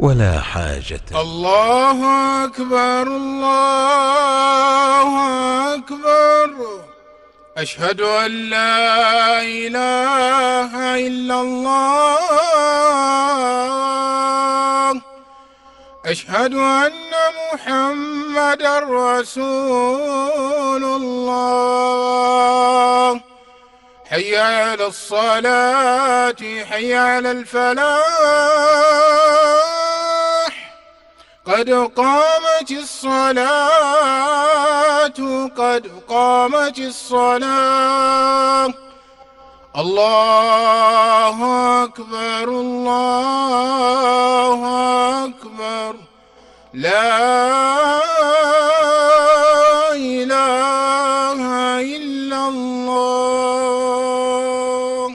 ولا حاجة. الله أكبر الله أكبر. أشهد أن لا إله إلا الله. أشهد أن محمدًا رسول الله. حي على الصلاة حي على الفلاح. قد قامت الصلاة قد قامت الصلاة. الله أكبر الله أكبر. لا إله إلا الله.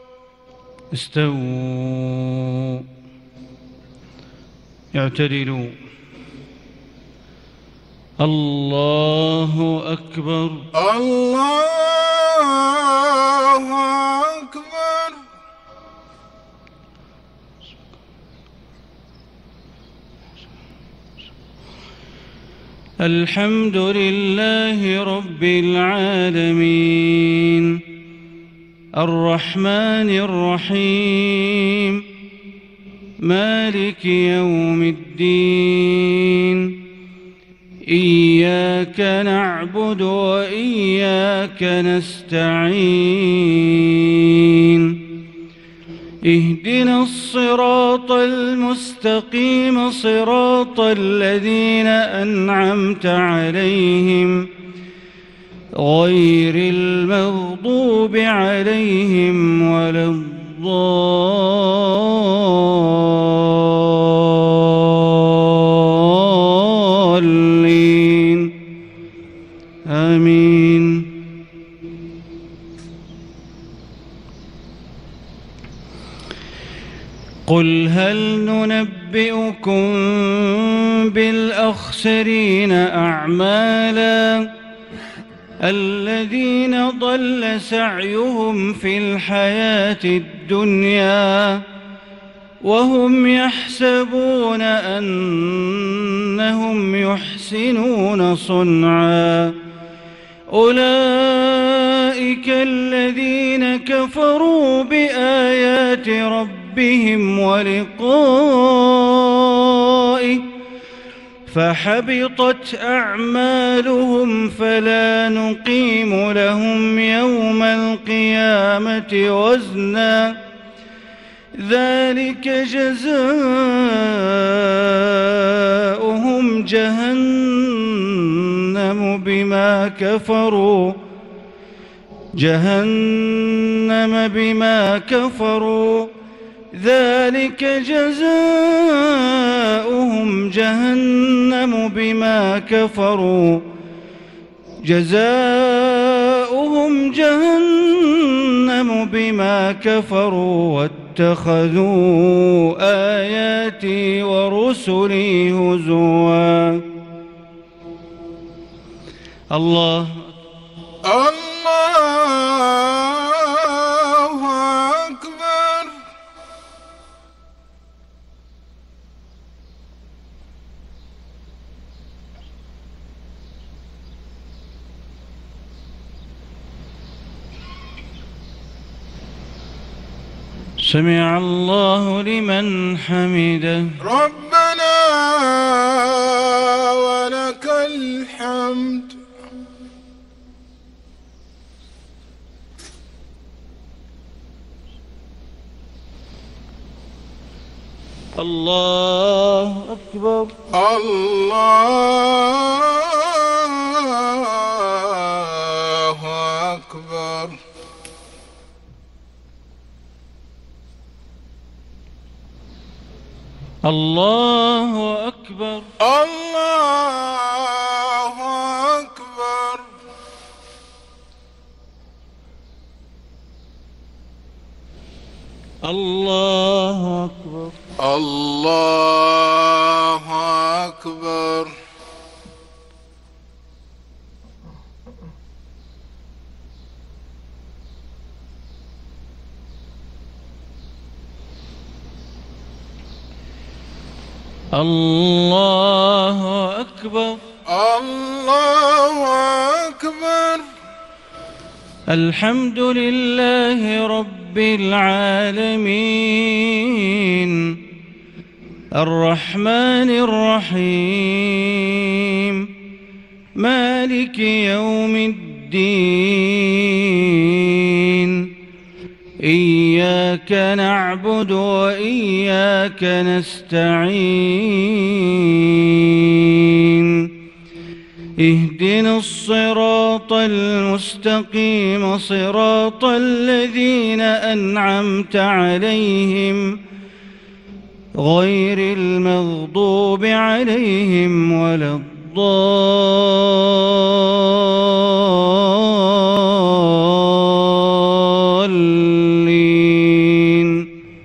استووا اعتدلوا. الله أكبر الله أكبر. الحمد لله رب العالمين الرحمن الرحيم مالك يوم الدين. إياك نعبد وإياك نستعين. اهدنا الصراط المستقيم صراط الذين أنعمت عليهم غير المغضوب عليهم ولا الضالين آمين. قل هل ننبئكم بالأخسرين أعمالا الذين ضل سعيهم في الحياة الدنيا وهم يحسبون أنهم يحسنون صنعا. أولئك الذين كفروا بآيات ربهم ولقائه فحبطت أعمالهم فلا نقيم لهم يوم القيامة وزنا. ذلك جزاؤهم جهنم بما كفروا ذلك جزاؤهم جهنم بما كفروا واتخذوا آياتي ورسلي هزوا. الله أكبر. سمع الله لمن حمده. ربنا ولك الحمد. الله أكبر الله أكبر. الله أكبر الله أكبر. الله أكبر الله أكبر. الله أكبر. الله أكبر. الحمد لله رب العالمين الرحمن الرحيم مالك يوم الدين إياك نعبد وإياك نستعين اهدنا الصراط المستقيم صراط الذين أنعمت عليهم غير المغضوب عليهم ولا الضالين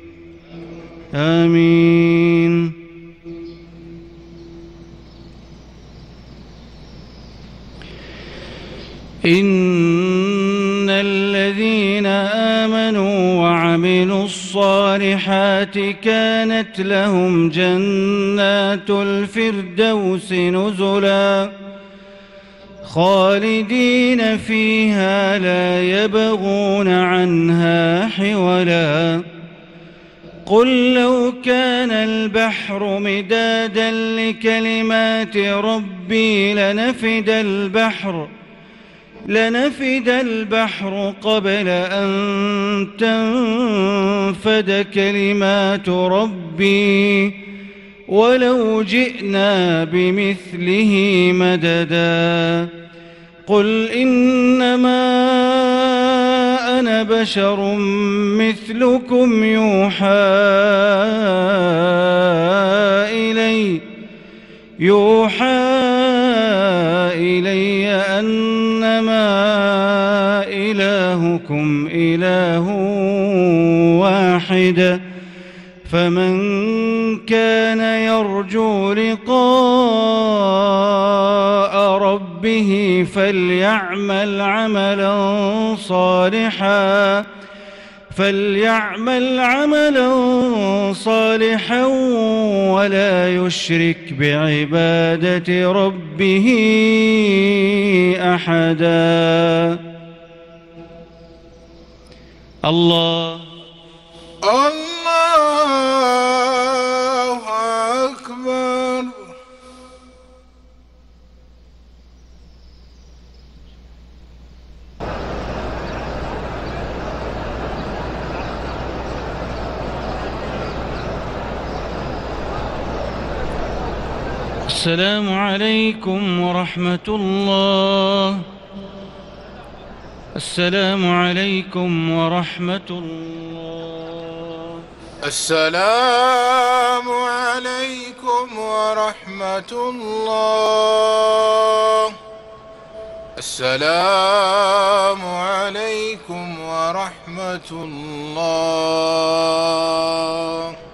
آمين. إن الذين آمنوا وعملوا الصالحات كانت لهم جنات الفردوس نزلا خالدين فيها لا يبغون عنها حولا. قل لو كان البحر مدادا لكلمات ربي لنفد البحر قبل أن تنفد كلمات ربي ولو جئنا بمثله مددا. قل إنما أنا بشر مثلكم يوحى إلي أنما إلهكم إله واحد فمن كان يرجو لقاء ربه فليعمل عملا صالحا ولا يشرك بعبادة ربه أحدا. الله أكبر. السلام عليكم ورحمة الله. السلام عليكم ورحمة الله. السلام عليكم ورحمة الله. السلام عليكم ورحمة الله.